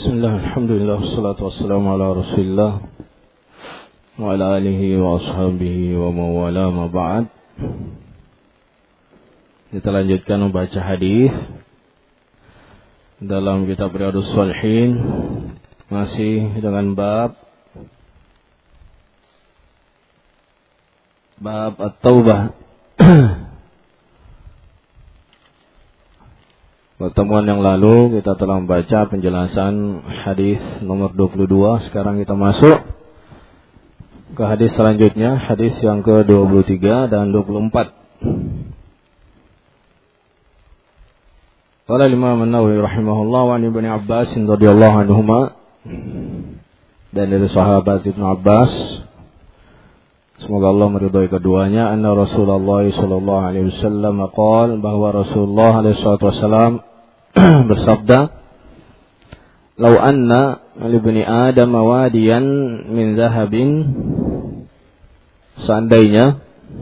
Bismillah, alhamdulillah, wassalatu wassalamu ala rasulillah wa ala alihi wa ashabihi wa mawala ma ba'd. Kita lanjutkan membaca hadis dalam kitab Riyadhus Shalihin, masih dengan bab At-Taubah. Pertemuan yang lalu kita telah membaca penjelasan hadis nomor 22. Sekarang kita masuk ke hadis selanjutnya, hadis yang ke-23 dan 24. Qala Imam An-Nawawi rahimahullah wa an Ibnu Abbas radhiyallahu anhuma, dan dari sahabat Ibnu Abbas, semoga Allah meridhai keduanya, anna Rasulullah sallallahu alaihi wasallam qala, bahwa Rasulullah alaihi wasallam bersabda, "Lau anna li ibni Adam wadiyan min zahabin," seandainya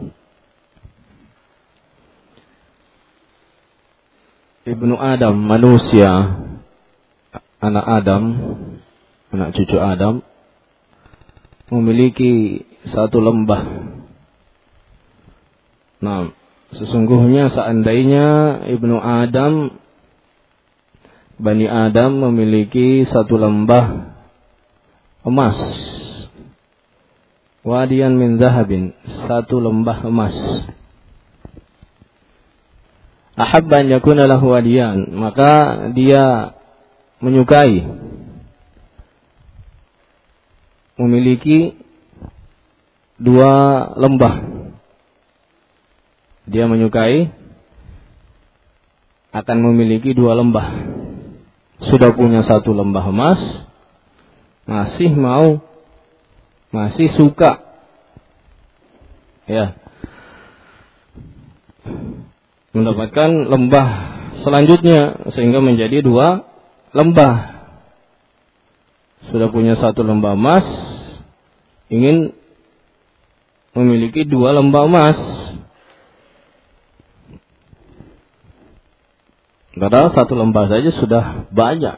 Ibnu Adam, manusia, anak Adam, anak cucu Adam, memiliki satu lembah. Nah, sesungguhnya seandainya Ibnu Adam, Bani Adam, memiliki satu lembah emas, wadiyan min zahabin, satu lembah emas, ahabba an yakuna lahu wadiyan, maka dia menyukai memiliki dua lembah. Dia menyukai akan memiliki dua lembah. Sudah punya satu lembah emas, masih suka, ya, mendapatkan lembah selanjutnya, sehingga menjadi dua lembah. Sudah punya satu lembah emas, ingin memiliki dua lembah emas. Padahal satu lembah saja sudah banyak.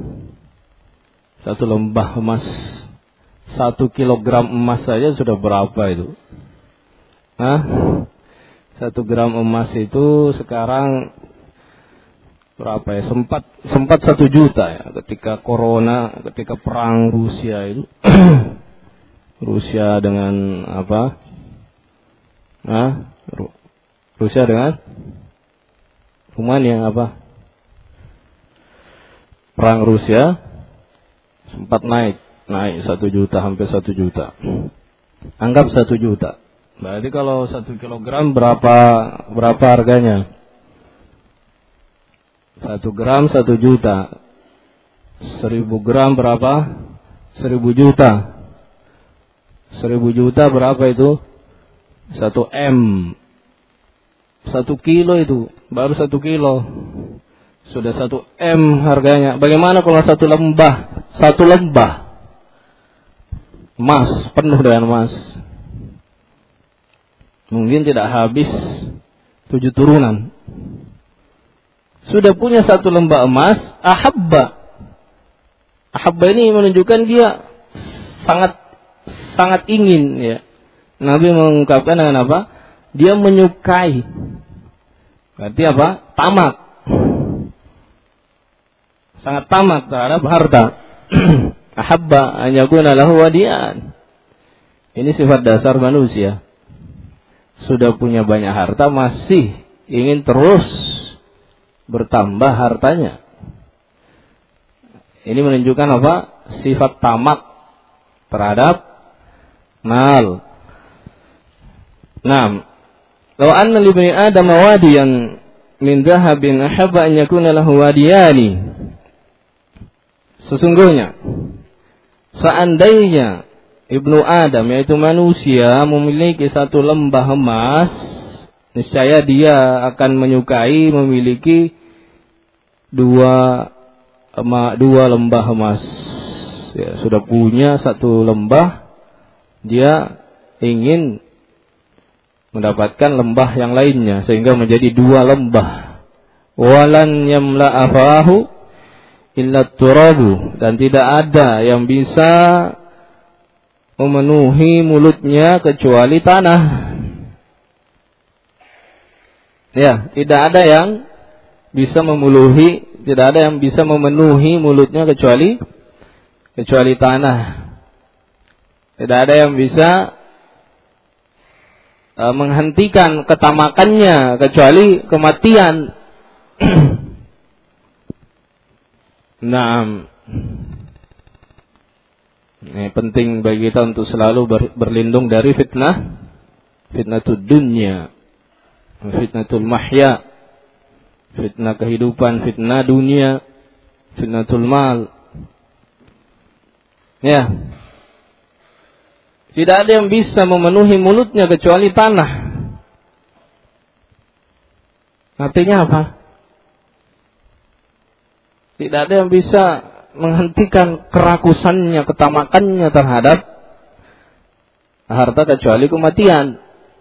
Satu lembah emas, 1 kilogram emas saja sudah berapa itu? 1 gram emas itu sekarang berapa ya? Sempat 1 juta ya, ketika corona, ketika perang Rusia itu. Rusia dengan apa? Rusia dengan Rumania apa? Perang Rusia sempat naik 1 juta, hampir 1 juta. Anggap 1 juta. Berarti kalau 1 kilogram berapa harganya? 1 gram 1 juta. 1000 gram berapa? 1000 juta. 1000 juta berapa itu? 1 M. 1 kilo itu, baru 1 kilo. Sudah 1 M harganya. Bagaimana kalau 1 lembah? 1 lembah emas, penuh dengan emas, mungkin tidak habis 7 turunan. Sudah punya 1 lembah emas, ahabba. Ahabba ini menunjukkan dia sangat ingin, ya. Nabi mengungkapkan dengan apa? Dia menyukai. Berarti apa? Tamak. Sangat tamak terhadap harta. Ahabba an yakuna lahu wadiyan. Ini sifat dasar manusia. Sudah punya banyak harta, masih ingin terus bertambah hartanya. Ini menunjukkan apa? Sifat tamak terhadap mal. Naam. Law anna li ibni Adam wadiyan min dhahabin ahabba an yakuna lahu wadiyani. Sesungguhnya seandainya Ibnu Adam, yaitu manusia, memiliki satu lembah emas, niscaya dia akan menyukai memiliki dua lembah emas. Ya, sudah punya satu lembah, dia ingin mendapatkan lembah yang lainnya, sehingga menjadi 2 lembah. Walan yamla afahu illa turabu, dan tidak ada yang bisa memenuhi mulutnya kecuali tanah. Ya, tidak ada yang bisa memenuhi mulutnya kecuali tanah. Tidak ada yang bisa menghentikan ketamakannya kecuali kematian. Naam. Ini penting bagi kita untuk selalu berlindung dari fitnatul dunya, fitnatul mahya, fitnah kehidupan, fitnah dunia, fitnatul mal. Ya. Tidak ada yang bisa memenuhi mulutnya kecuali tanah. Artinya apa? Tidak ada yang bisa menghentikan kerakusannya, ketamakannya terhadap harta kecuali kematian.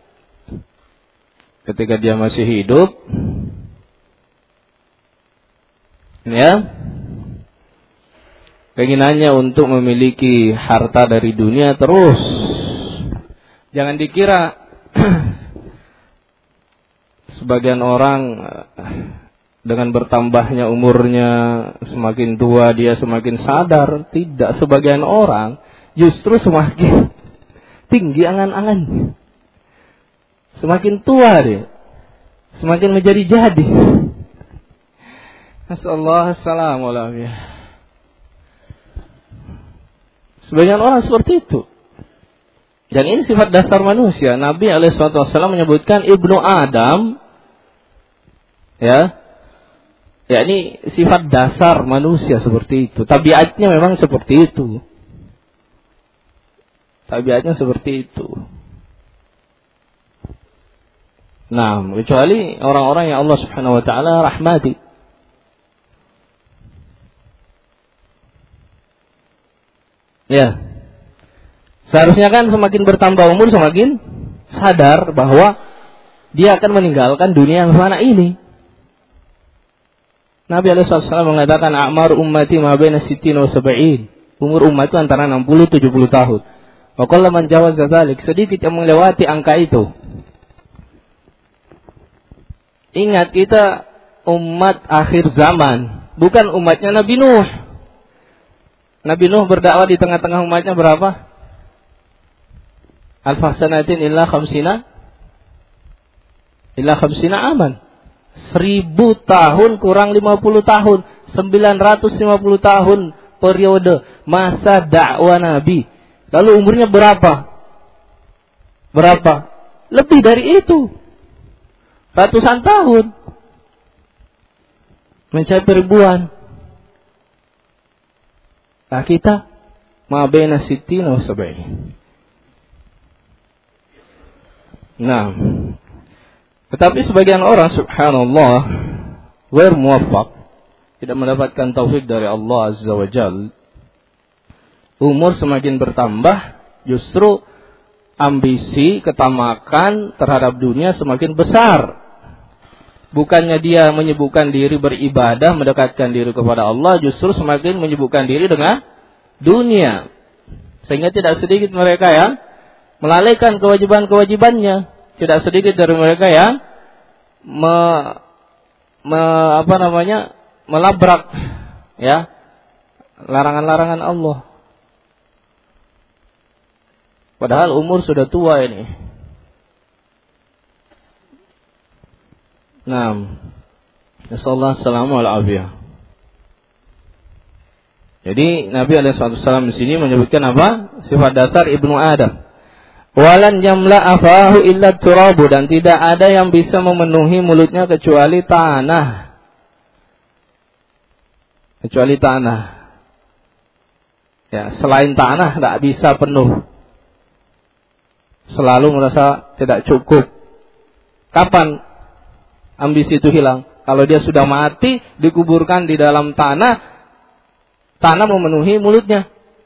Ketika dia masih hidup, ya, keinginannya untuk memiliki harta dari dunia terus. Jangan dikira sebagian orang dengan bertambahnya umurnya, semakin tua dia semakin sadar. Tidak, sebagian orang justru semakin tinggi angan-angannya. Semakin tua dia, semakin menjadi-jadi. Assalamualaikum. Sebagian orang seperti itu. Dan ini sifat dasar manusia. Nabi SAW menyebutkan Ibnu Adam, ya, ini sifat dasar manusia seperti itu. Tabiatnya memang seperti itu. Tabiatnya seperti itu. Nah, kecuali orang-orang yang Allah Subhanahu wa taala rahmati. Ya. Seharusnya kan semakin bertambah umur semakin sadar bahwa dia akan meninggalkan dunia yang fana ini. Nabi SAW mengatakan a'mar ummati ma baina 60 wa 70. Umur umat itu antara 60-70 tahun. Wa qalla man jawaza dzalik, sedikit yang melewati angka itu. Ingat, kita umat akhir zaman, bukan umatnya Nabi Nuh. Nabi Nuh berdakwah di tengah-tengah umatnya berapa? Alfasanatin illa khamsina aman. 1000 tahun kurang 50 tahun, 950 tahun periode masa dakwah Nabi. Lalu umurnya berapa? Lebih dari itu. Ratusan tahun. Mencapai ribuan. Nah, kita ma baina 60 wa 70. Nah, tetapi sebagian orang subhanallah ghair muwaffaq, tidak mendapatkan taufik dari Allah Azza wa Jalla. Umur semakin bertambah, justru ambisi, ketamakan terhadap dunia semakin besar. Bukannya dia menyibukkan diri beribadah, mendekatkan diri kepada Allah, justru semakin menyibukkan diri dengan dunia. Sehingga tidak sedikit mereka yang melalaikan kewajiban-kewajibannya. Tidak sedikit dari mereka yang melabrak, ya, larangan-larangan Allah. Padahal umur sudah tua ini. Naam. Nasallahu alaihi. Jadi Nabi SAW di sini menyebutkan apa? Sifat dasar Ibnu Adam. Walan yamla afahu illa turabu, dan tidak ada yang bisa memenuhi mulutnya kecuali tanah. Ya, selain tanah tidak bisa penuh. Selalu merasa tidak cukup. Kapan ambisi itu hilang? Kalau dia sudah mati, dikuburkan di dalam tanah memenuhi mulutnya.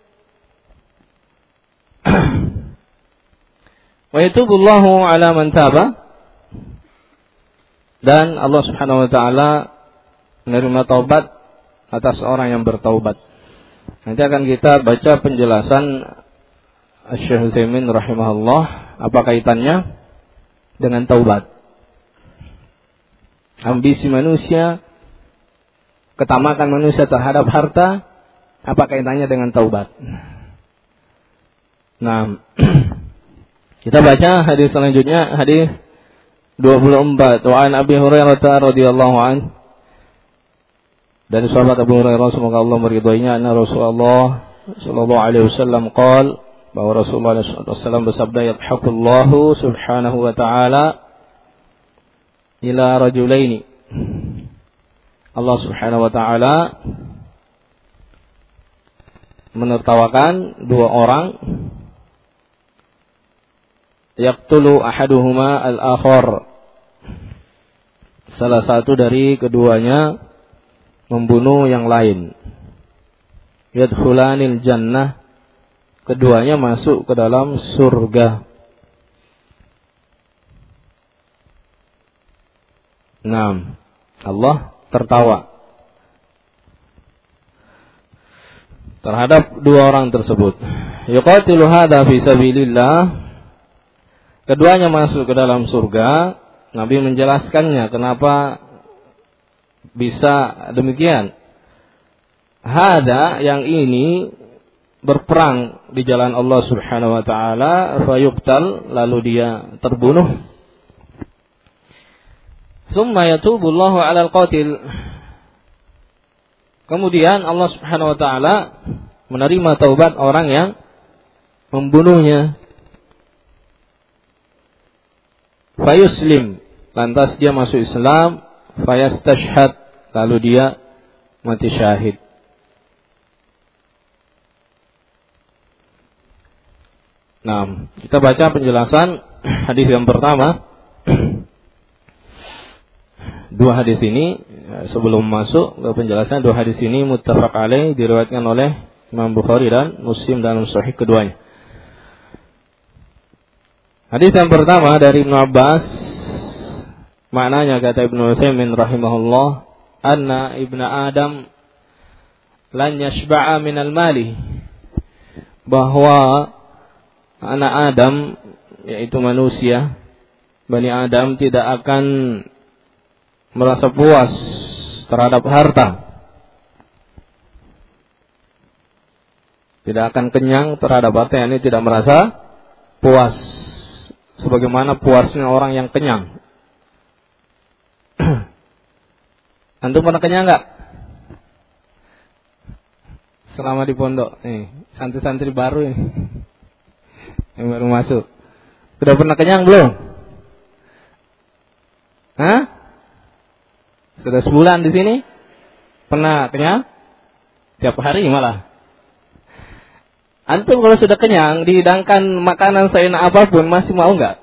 Wa yatubullahu ala man taba, dan Allah Subhanahu wa taala menerima taubat atas orang yang bertaubat. Nanti akan kita baca penjelasan Syekh Utsaimin rahimahullah apa kaitannya dengan taubat. Ambisi manusia, ketamakan manusia terhadap harta, apa kaitannya dengan taubat. Nah, kita baca hadis selanjutnya, hadis 24. Wa an Abi Hurairah radhiyallahu anhu, dari sahabat Abu Hurairah semoga Allah meridhoinya, anna Rasulullah sallallahu alaihi wasallam qaal, bahwa Rasulullah SAW bersabda, yadhhakullahu subhanahu wa ta'ala ila rajulaini. Allah subhanahu wa ta'ala menertawakan dua orang, yaqtulu ahaduhuma al-akhar, salah satu dari keduanya membunuh yang lain. Yadkhulanil jannah, keduanya masuk ke dalam surga. Nah, Allah tertawa terhadap dua orang tersebut. Yuqatilu hadza fi sabilillah, keduanya masuk ke dalam surga. Nabi menjelaskannya kenapa bisa demikian. Hadza, yang ini berperang di jalan Allah Subhanahu wa taala, fayuqtal, lalu dia terbunuh. Tsumma yatubullahu 'alal qatil, kemudian Allah Subhanahu wa taala menerima taubat orang yang membunuhnya. Fayuslim, lantas dia masuk Islam. Fayastashhad, lalu dia mati syahid. Nah, kita baca penjelasan hadis yang pertama. Dua hadis ini, sebelum masuk ke penjelasan, dua hadis ini muttafaq alaih, diriwayatkan oleh Imam Bukhari dan Muslim dalam sahih keduanya. Hadis yang pertama dari Ibnu Abbas, maknanya kata Ibnu Utsaimin rahimahullah, anna ibna Adam lan yashba'a minal mali, bahwa anak Adam, yaitu manusia, Bani Adam, tidak akan merasa puas terhadap harta, tidak akan kenyang terhadap harta, ini tidak merasa puas sebagaimana puasnya orang yang kenyang. Antum pernah kenyang enggak? Selama di pondok nih, santri-santri baru nih yang baru masuk, sudah pernah kenyang belum? Hah? Sudah sebulan di sini? Pernah kenyang? Tiap hari malah. Antum kalau sudah kenyang, dihidangkan makanan seenak apapun, masih mau enggak?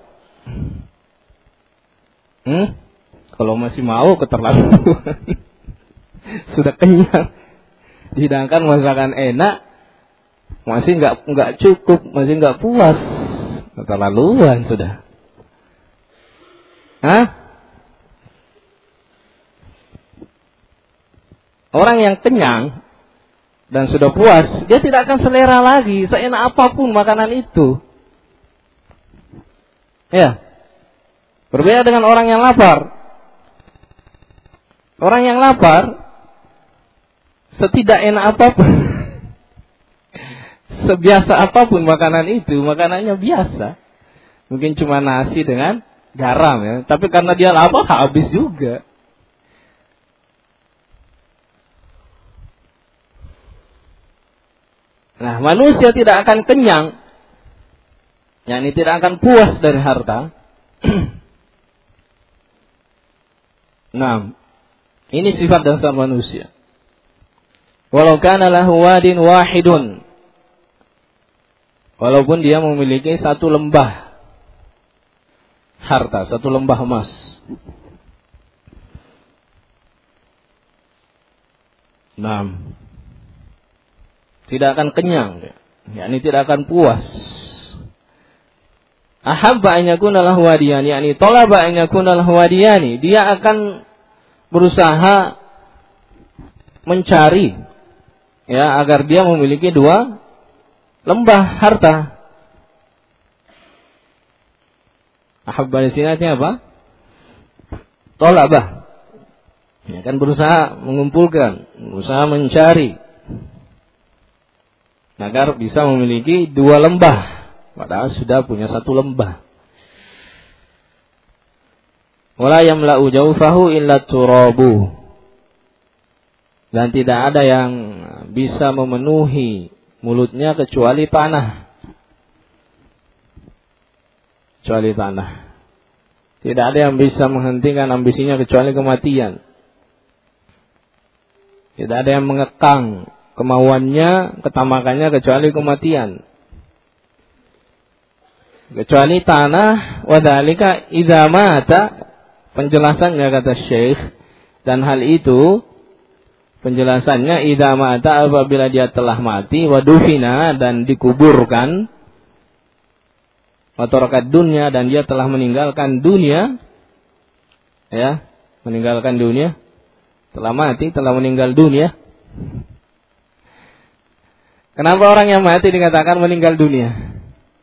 Kalau masih mau, keterlaluan. Sudah kenyang, dihidangkan masakan enak, masih enggak cukup, masih enggak puas, keterlaluan sudah. Hah? Orang yang kenyang dan sudah puas, dia tidak akan selera lagi seenak apapun makanan itu. Ya. Berbeda dengan orang yang lapar. Orang yang lapar, setidak enak apapun, sebiasa apapun makanan itu, makanannya biasa. Mungkin cuma nasi dengan garam ya, tapi karena dia lapar habis juga. Nah, manusia tidak akan kenyang, yakni tidak akan puas dari harta. Nah, ini sifat dasar manusia. Walau kana lahu wadin wahidun, walaupun dia memiliki satu lembah harta, satu lembah emas. Nah, tidak akan kenyang, yakni tidak akan puas. Ahabba an yakuna lahu wadiyani, yakni talaba an yakuna lahu wadiyani, dia akan berusaha mencari ya agar dia memiliki 2 lembah harta. Ahabba di sini artinya apa? Tolabah. Ya kan berusaha mengumpulkan, berusaha mencari agar bisa memiliki 2 lembah, padahal sudah punya 1 lembah. Wala yamla'u jawfahu illa turabu. Dan tidak ada yang bisa memenuhi mulutnya kecuali tanah. Kecuali tanah. Tidak ada yang bisa menghentikan ambisinya kecuali kematian. Tidak ada yang mengekang kemauannya, ketamakannya kecuali kematian. Kecuali tanah, wadhalika idza mata, penjelasannya kata Syekh, dan hal itu penjelasannya idza mata apabila dia telah mati, wadufina dan dikuburkan, watarakat dunya dan dia telah meninggalkan dunia, ya, meninggalkan dunia, telah mati, telah meninggal dunia. Kenapa orang yang mati dikatakan meninggal dunia?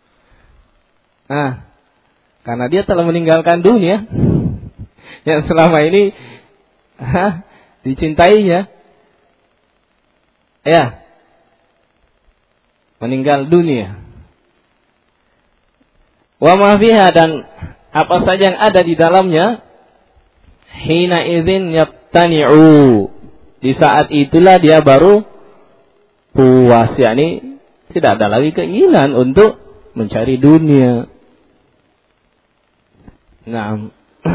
Nah, karena dia telah meninggalkan dunia yang selama ini dicintainya. Ya, meninggal dunia. Wa ma fiha, dan apa saja yang ada di dalamnya, hina idzin yaqtani'u, di saat itulah dia baru puas, yakni tidak ada lagi keinginan untuk mencari dunia. Nah,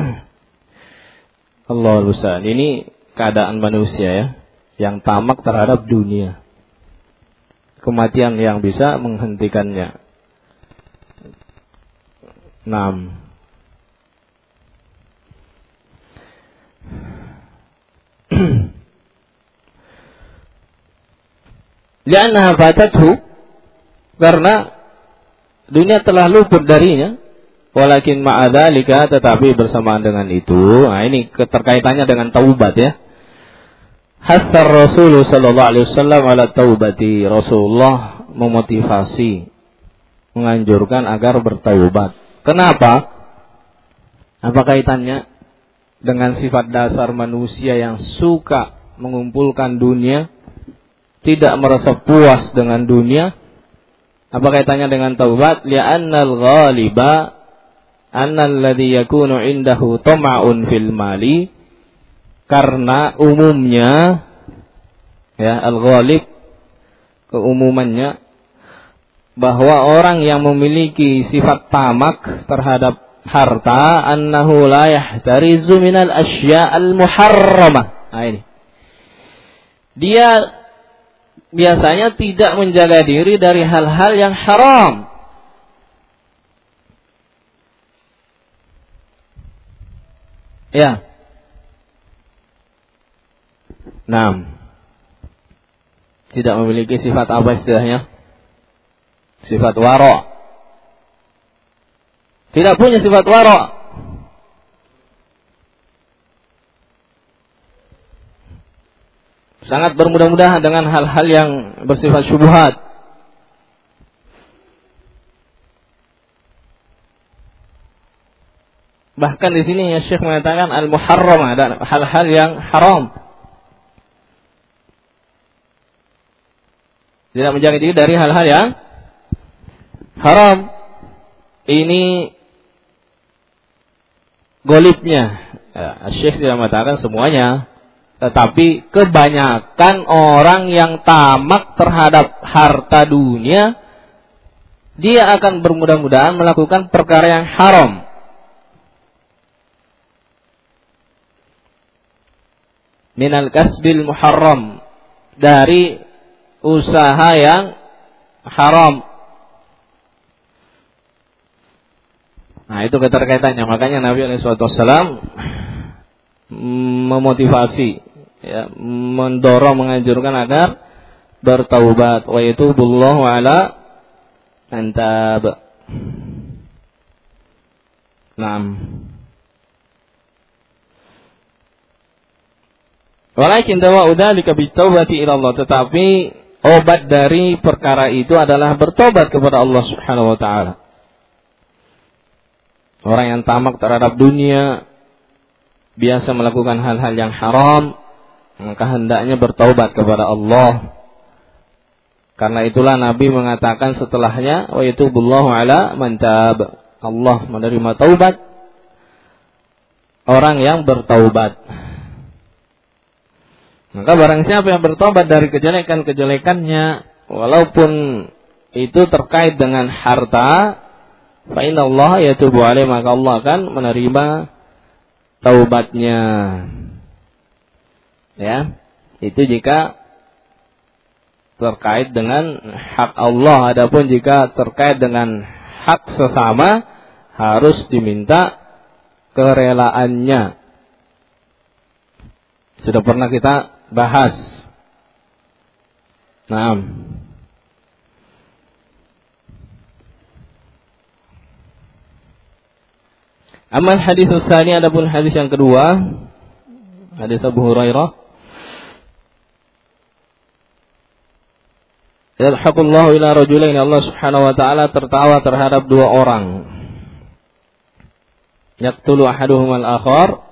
Allahul musta'an. Ini keadaan manusia ya, yang tamak terhadap dunia. Kematian yang bisa menghentikannya. 6. Li'annaha fatathu, karena dunia telah luput darinya. Walakin ma'adzalika, tetapi bersamaan dengan itu, nah ini keterkaitannya dengan taubat ya. Hatsar Rasul sallallahu alaihi wasallam ala taubati, Rasulullah memotivasi, menganjurkan agar bertaubat. Kenapa? Apa kaitannya dengan sifat dasar manusia yang suka mengumpulkan dunia, tidak merasa puas dengan dunia? Apa kaitannya dengan taubat? Li'annal ghaliba annal ladzi yakunu indahu tama'un fil mali, karena umumnya ya, al-ghalib, keumumannya bahwa orang yang memiliki sifat tamak terhadap harta, annahu la yahtarizu minal asya'al muharramah. Nah ini, dia biasanya tidak menjaga diri dari hal-hal yang haram. Ya. 6. Tidak memiliki sifat apa istilahnya? Sifat wara'. Tidak punya sifat wara'. Sangat bermudah-mudahan dengan hal-hal yang bersifat syubhat. Bahkan di sini ya Syekh mengatakan al-muharramah, dan hal-hal yang haram. Tidak menjaga diri dari hal-hal yang haram. Ini golibnya. Ya, Syekh tidak mengatakan semuanya, tetapi kebanyakan orang yang tamak terhadap harta dunia, dia akan bermudah-mudahan melakukan perkara yang haram. Minal kasbil muharram, dari usaha yang haram. Nah itu keterkaitannya. Makanya Nabi SAW memotivasi, ya, mendorong, menganjurkan agar bertaubat. Wa yatubullahu ala antab. 6. Walakin dawa'u dzalika bitaubati ila Allah, tetapi obat dari perkara itu adalah bertobat kepada Allah Subhanahu wa taala. Orang yang tamak terhadap dunia, biasa melakukan hal-hal yang haram, maka hendaknya bertaubat kepada Allah. Karena itulah Nabi mengatakan setelahnya, wa yatubullahu ala man tab. Allah menerima taubat orang yang bertaubat. Maka barang siapa yang bertobat dari kejelekan-kejelekannya, walaupun itu terkait dengan harta, fa innallaha yatubu alaihi, maka Allah akan menerima taubatnya. Ya, itu jika terkait dengan hak Allah. Adapun jika terkait dengan hak sesama, harus diminta kerelaannya. Sudah pernah kita bahas. Nah, amal hadis tsani, adapun hadis yang kedua, hadis Abu Hurairah, yadhaqullahu ila rajulain, Allah Subhanahu wa taala tertawa terhadap dua orang. Yaqtulu ahaduhumal akhar,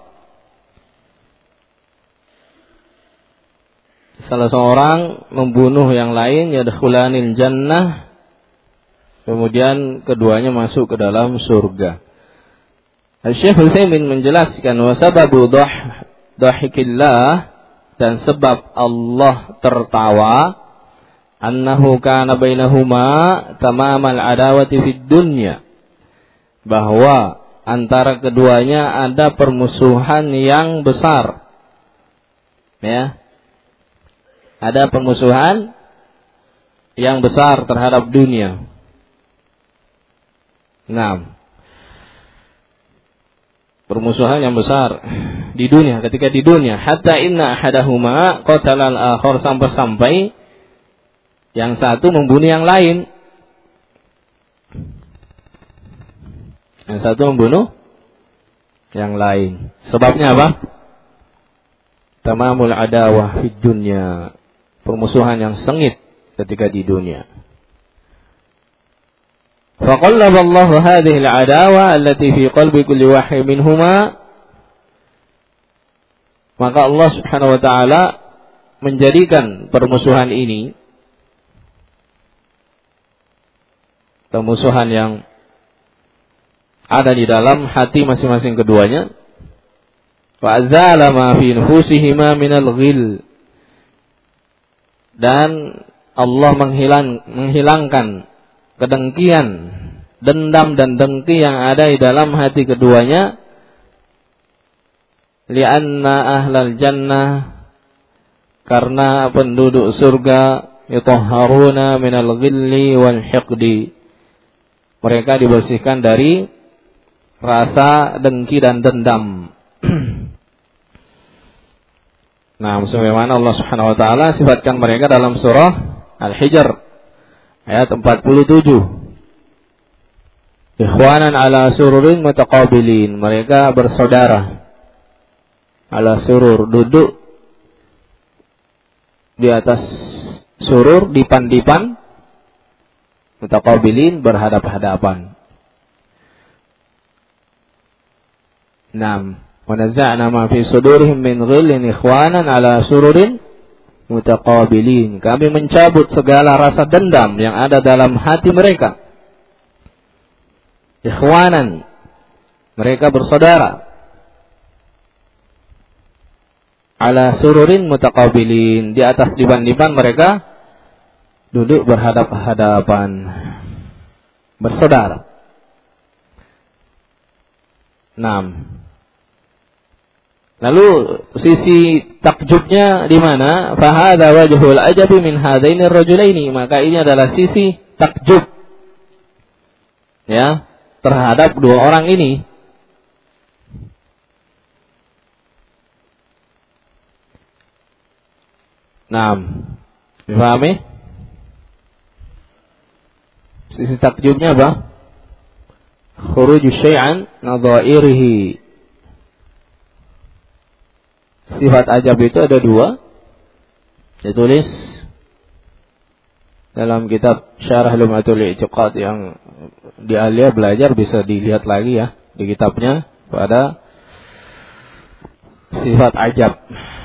salah seorang membunuh yang lain, yadkhulanil jannah, kemudian keduanya masuk ke dalam surga. Syekh Utsaimin menjelaskan, wa sababu dhahikillah, dan sebab Allah tertawa, annahu kana bainahuma tamamal adawati fid dunya, bahwa antara keduanya ada permusuhan yang besar. Ya, ada permusuhan yang besar terhadap dunia. Nah, permusuhan yang besar di dunia, ketika di dunia, hatta inna ahadahuma qatala al-akhar, sampai yang satu membunuh yang lain. Yang satu membunuh yang lain. Sebabnya apa? Tamamul adawah fid dunya, permusuhan yang sengit ketika di dunia. Faqallaba Allah hadhihi al-adawa allati fi qalbi kulli wahid minhuma, maka Allah Subhanahu wa taala menjadikan permusuhan ini, permusuhan yang ada di dalam hati masing-masing keduanya, wa azala ma fi nufusihima minal ghil, dan Allah menghilangkan kedengkian, dendam dan dengki yang ada di dalam hati keduanya. Lianna ahlal jannah, karena penduduk surga, yutahharuna minal ghilli wal hiqdi, mereka dibersihkan dari rasa dengki dan dendam. Nah, sebagaimana Allah Subhanahu wa taala sifatkan mereka dalam surah Al-Hijr ayat 47. Ikhwanan ala sururin mutaqabilin, mereka bersaudara. Ala surur, duduk di atas surur, dipan-dipan, mutaqabilin, berhadap-hadapan. Naam, wa naza'na ma fi sudurihim min ghillin ikhwanan ala sururin mutaqabilin. Kami mencabut segala rasa dendam yang ada dalam hati mereka. Ikhwanan, mereka bersaudara. Ala sururin mutaqabilin, di atas dipan-dipan mereka duduk berhadap-hadapan, bersaudara. Naam. Lalu sisi takjubnya di mana? Fahadha wajhul ajabi min hadaini ar-rajulaini, maka ini adalah sisi takjub, ya, terhadap dua orang ini. Naam. Dipahami? Sisi takjubnya apa? Khuruju syai'an nadha'irihi, Sifat ajab itu ada dua. Ditulis dalam kitab Syarah Lum'atul I'tiqad yang di Alia belajar, bisa dilihat lagi ya di kitabnya pada sifat ajab.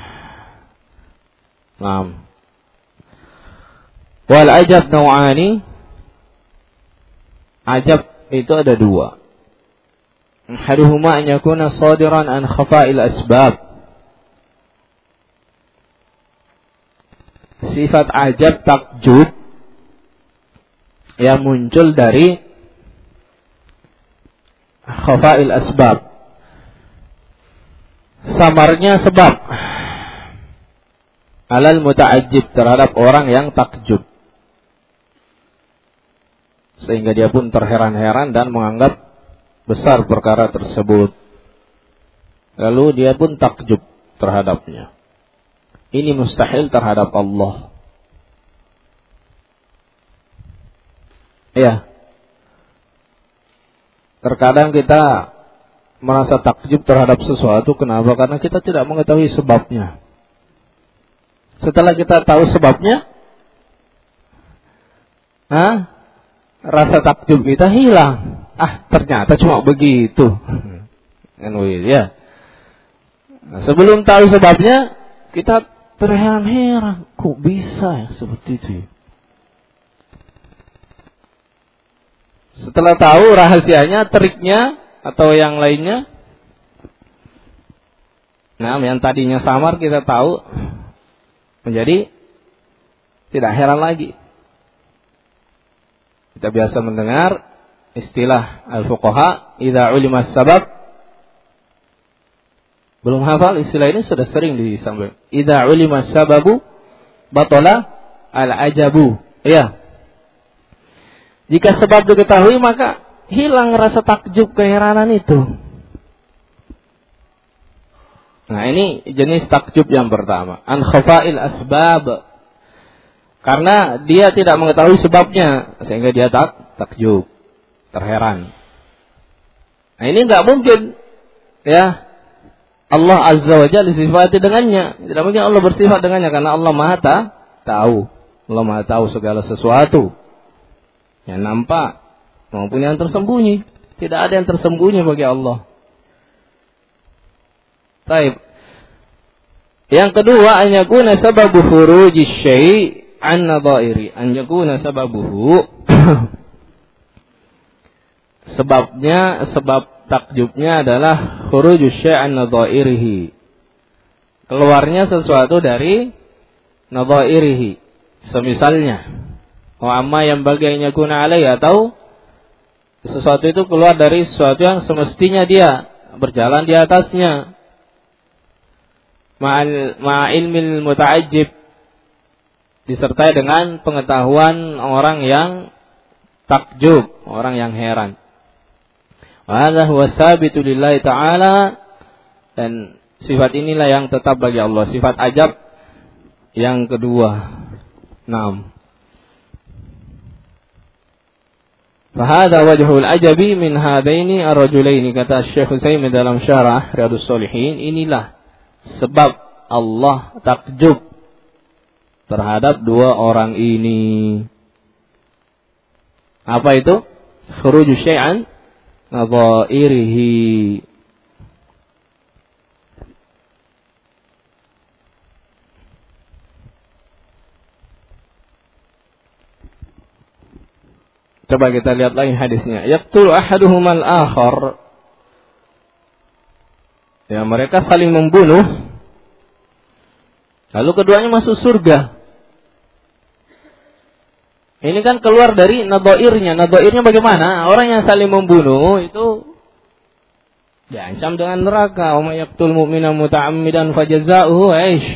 Naam. Wal ajab naw'ani. Ajab itu ada dua. Ahaduhuma an yakuna sadiran an khafa'il asbab. Sifat ajab, takjub yang muncul dari khafa'il asbab, samarnya sebab, alal muta'ajjib, terhadap orang yang takjub, sehingga dia pun terheran-heran dan menganggap besar perkara tersebut, lalu dia pun takjub terhadapnya. Ini mustahil terhadap Allah. Ya. Terkadang kita merasa takjub terhadap sesuatu. Kenapa? Karena kita tidak mengetahui sebabnya. Setelah kita tahu sebabnya, rasa takjub kita hilang. Ternyata cuma begitu. Ya. Nah, sebelum tahu sebabnya, kita terheran-heran. Kok bisa ya seperti itu? Setelah tahu rahasianya, triknya, atau yang lainnya, nah, yang tadinya samar kita tahu, menjadi tidak heran lagi. Kita biasa mendengar istilah al-fuqaha, idza ulima sabab. Belum hafal istilah ini, sudah sering disampaikan. Idza ulima sababu batala al-ajabu. Ya. Jika sebab diketahui, maka hilang rasa takjub, keheranan itu. Nah, ini jenis takjub yang pertama, an khafa'il asbab. Karena dia tidak mengetahui sebabnya, sehingga dia takjub, terheran. Nah, ini enggak mungkin ya Allah Azza wa Jalla disifati dengannya. Tidak mungkin Allah bersifat dengannya, karena Allah Maha tahu. Allah Maha tahu segala sesuatu, yang nampak maupun yang tersembunyi. Tidak ada yang tersembunyi bagi Allah. Baik. Yang kedua, an yakuna sababu khuruji syai' an nadhairi. An yakuna sababuhu sebabnya, sebab takjubnya adalah khuruju syai' an nadhairihi. Keluarnya sesuatu dari nadhairihi. Semisalnya, wa amma yang bagiannya guna alai, atau sesuatu itu keluar dari sesuatu yang semestinya dia berjalan di atasnya. Ma'ilmil muta'ajjib, disertai dengan pengetahuan orang yang takjub, orang yang heran. Wa hadza huwa tsabitu lillahi ta'ala, dan sifat inilah yang tetap bagi Allah, sifat ajab yang kedua. Naam. Fahada wajhul ajabi min hadaini ar-rajulaini, kata Syekh Utsaimin dalam syarah Riyadhus Shalihin, inilah sebab Allah takjub terhadap dua orang ini. Apa itu? Khuruju syai'an nadhairihi. Coba kita lihat lagi hadisnya. Yaqtul ahaduhumal akhar. Ya, mereka saling membunuh. Lalu keduanya masuk surga. Ini kan keluar dari nadhairnya. Nadhairnya bagaimana? Orang yang saling membunuh itu diancam dengan neraka. Wa may yaqtul mu'mina muta'ammidan fajaza'uhu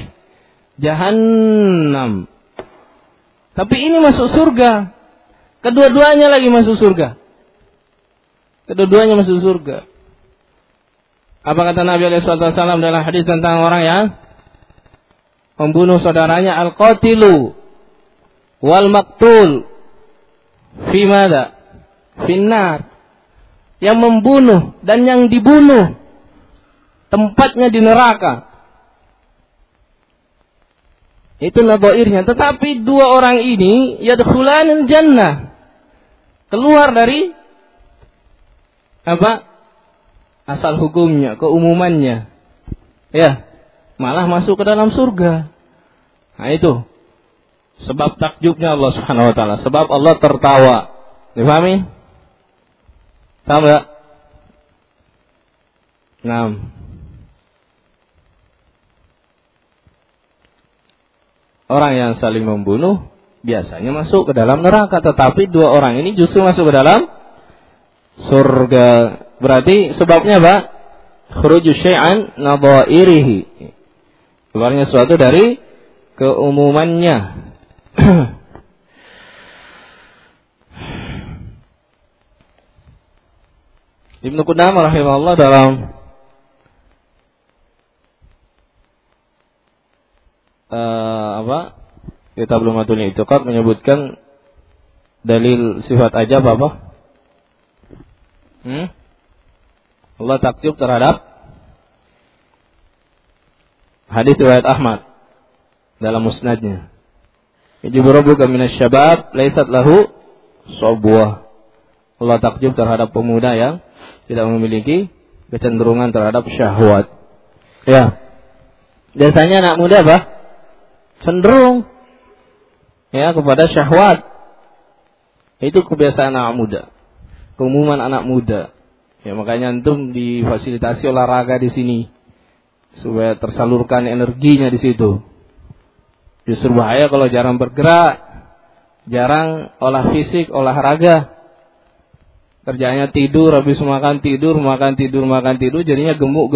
jahannam. Tapi ini masuk surga. Kedua-duanya lagi masuk surga. Kedua-duanya masuk surga. Apa kata Nabi SAW dalam hadis tentang orang yang membunuh saudaranya? Al-qatilu wal maqtul fi madza? Finnar. Yang membunuh dan yang dibunuh tempatnya di neraka. Itu nadhairnya. Tetapi dua orang ini yadkhulanil jannah. Keluar dari apa? Asal hukumnya, keumumannya. Ya, malah masuk ke dalam surga. Nah itu sebab takjubnya Allah Subhanahu wa taala, sebab Allah tertawa. Dipahami? Paham enggak? Nah, orang yang saling membunuh biasanya masuk ke dalam neraka, tetapi dua orang ini justru masuk ke dalam surga. Berarti sebabnya apa? Khuruju syai'an nadhairihi. Keluarnya sesuatu dari keumumannya. Ibnu Qudamah rahimahullah dalam Kitab Lumatul I'tiqad menyebutkan dalil sifat ajab apa? Allah takjub terhadap hadis riwayat Ahmad dalam musnadnya. Yajibu rabbuka minasyabab laysat lahu sabwah. Allah takjub terhadap pemuda yang tidak memiliki kecenderungan terhadap syahwat. Ya. Biasanya anak muda apa? Cenderung ya kepada syahwat. Itu kebiasaan anak muda. Keumuman anak muda. Ya makanya antum difasilitasi olahraga di sini supaya tersalurkan energinya di situ. Justru bahaya kalau jarang bergerak, jarang olah fisik, olahraga. Kerjanya tidur, habis makan tidur, jadinya gemuk.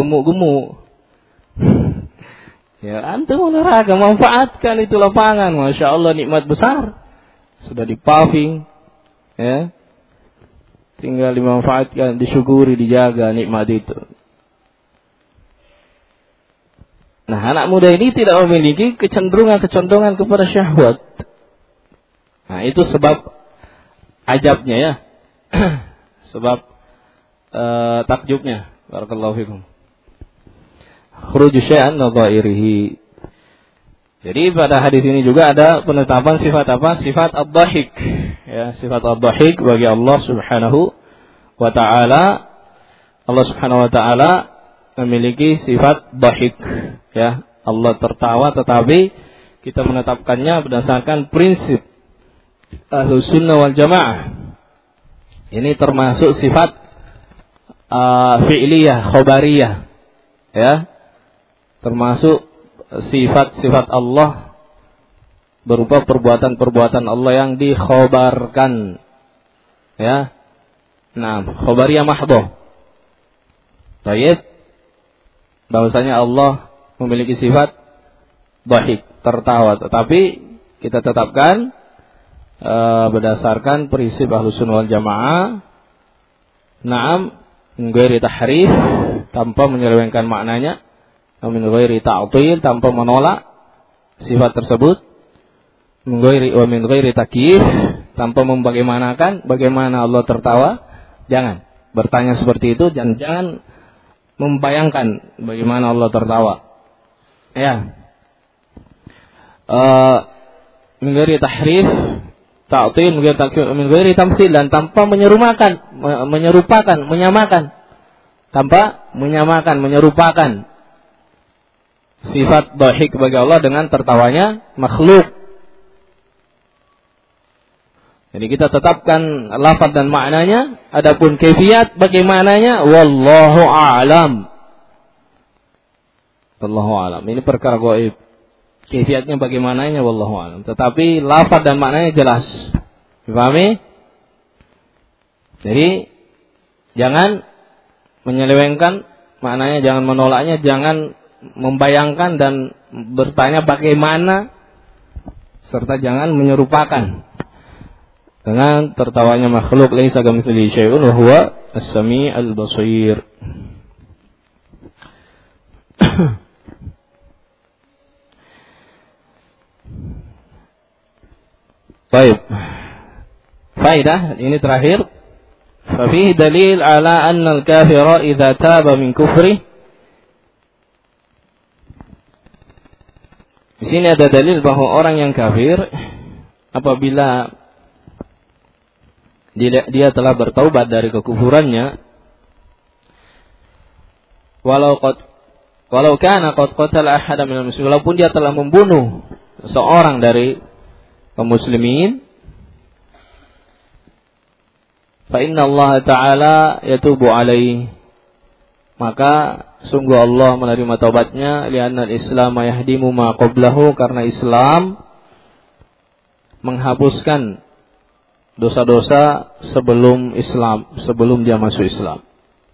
Ya, antum olahraga, manfaatkan itu lapangan. Masya Allah, nikmat besar. Sudah dipaving, ya. Tinggal dimanfaatkan, disyukuri, dijaga nikmat itu. Nah, anak muda ini tidak memiliki kecenderungan kepada syahwat. Nah, itu sebab ajabnya ya. Sebab takjubnya. Barakallahu fikum. Khuruju syai'an nadhairihi. Jadi pada hadis ini juga ada penetapan sifat apa? Sifat ad-dhahik. Ya, sifat ad-dhahik bagi Allah Subhanahu wa taala. Allah Subhanahu wa taala memiliki sifat dhahik. Ya, Allah tertawa, tetapi kita menetapkannya berdasarkan prinsip Ahlus Sunnah wal Jamaah. Ini termasuk sifat fi'liyah, khobariyah. Ya. Termasuk sifat-sifat Allah berupa perbuatan-perbuatan Allah yang dikhobarkan. Ya. Nah, khobariyah mahdhah. Baik. Bahwasanya Allah memiliki sifat dhahik, tertawa, tetapi kita tetapkan berdasarkan prinsip Ahlus Sunnah wal Jamaah. Na'am, min ghairi tahrif, tanpa menyelewengkan maknanya, min ghairi ta'til, tanpa menolak sifat tersebut, min ghairi takyif, tanpa membagaimanakan bagaimana Allah tertawa. Jangan bertanya seperti itu, jangan membayangkan bagaimana Allah tertawa. Ya. Min ghairi tahrif, ta'til, min ghairi tamtsil, dan tanpa menyerupakan, menyerupakan sifat dhahik bagi Allah dengan tertawanya makhluk. Jadi kita tetapkan lafaz dan maknanya, adapun kaifiyat bagaimananya wallahu a'lam. Wallahu a'lam. Ini perkara gaib. Kaifiyatnya bagaimananya wallahu a'lam. Tetapi lafaz dan maknanya jelas. Dipahami? Jadi jangan menyelewengkan maknanya, jangan menolaknya, jangan membayangkan dan bertanya bagaimana, serta jangan menyerupakan dengan tertawanya makhluk. Laisa kamitslihi syai'un wa huwa as-sami'ul basir. Baik. Faedah ini terakhir. Fa fihi dalil ala anna al-kafira idza taba min kufri Di sini ada dalil bahwa orang yang kafir apabila dia telah bertaubat dari kekufurannya, walau kana qad qatala ahadan minal muslimin, walaupun dia telah membunuh seorang dari kaum muslimin, fa inna Allah Ta'ala yatubu alaihi, maka sungguh Allah menerima taubatnya, li'anna al-islam yahdimu ma qablahu, karena Islam menghapuskan dosa-dosa sebelum dia masuk Islam.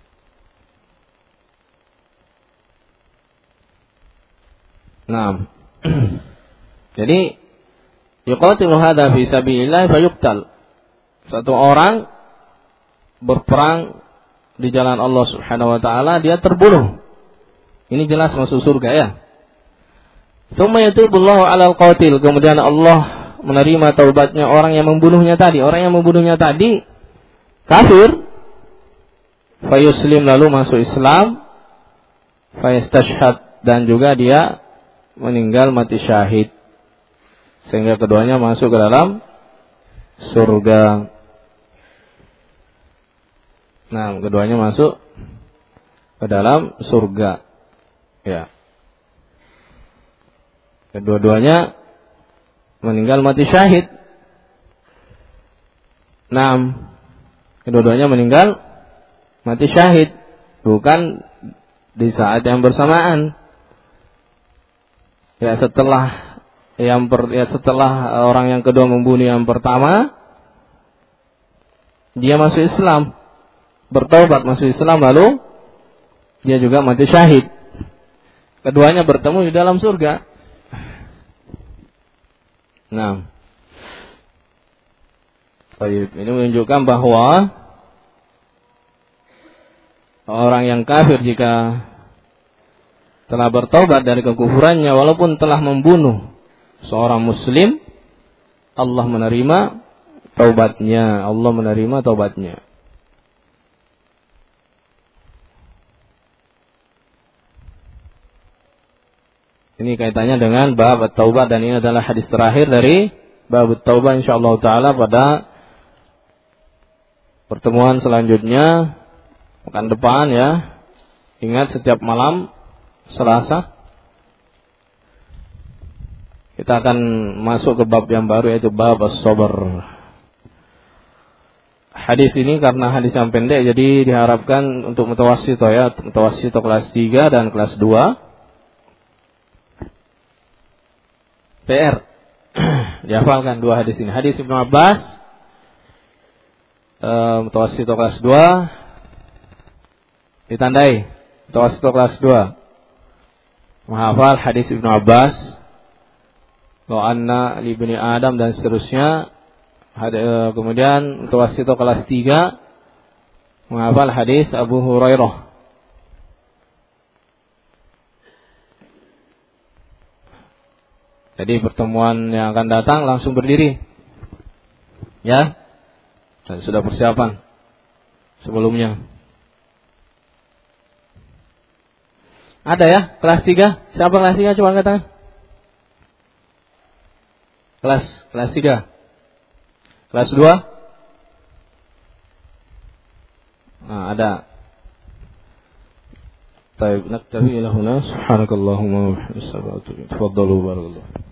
Nah, jadi yuqatilu hadza fi sabilillah fayuqtal. Satu orang berperang di jalan Allah Subhanahu wa taala, dia terbunuh. Ini jelas masuk surga ya. Tsumma yatubullahu 'alal qatil, kemudian Allah menerima taubatnya orang yang membunuhnya tadi. Orang yang membunuhnya tadi kafir, fayuslim, lalu masuk Islam, fayastashhad, dan juga dia meninggal mati syahid, sehingga keduanya masuk ke dalam surga. Nah, keduanya masuk ke dalam surga. Ya. Kedua-duanya meninggal mati syahid. Nah, kedua-duanya meninggal mati syahid, bukan di saat yang bersamaan. Ya, setelah orang yang kedua membunuh yang pertama, dia masuk Islam, bertaubat masuk Islam, lalu dia juga mati syahid. Keduanya bertemu di dalam surga. Nah, ini menunjukkan bahwa orang yang kafir jika telah bertaubat dari kekufurannya, walaupun telah membunuh seorang muslim, Allah menerima taubatnya. Allah menerima taubatnya. Ini kaitannya dengan bab at-taubah, dan ini adalah hadis terakhir dari bab at-taubah insyaallah taala pada pertemuan selanjutnya pekan depan ya. Ingat, setiap malam Selasa kita akan masuk ke bab yang baru, yaitu bab as-sabr. Hadis ini karena hadis yang pendek, jadi diharapkan untuk mutawassito ya, mutawassito kelas 3 dan kelas 2. PR dihafalkan dua hadis ini. Hadis Ibnu Abbas mutawassito kelas 2 ditandai mutawassito kelas 2. Menghafal hadis Ibnu Abbas, wa anna li ibni Adam, dan seterusnya. Kemudian mutawassito kelas 3 menghafal hadis Abu Hurairah. Jadi pertemuan yang akan datang langsung berdiri, ya, dan sudah persiapan sebelumnya. Ada ya kelas 3? Siapa kelas 3? Coba angkat tangan. Kelas 3. Kelas 2? Nah, ada. Baik, naktafi ila huna. Subhanakallahumma wa bihamdika, tafaddalu barakallahu.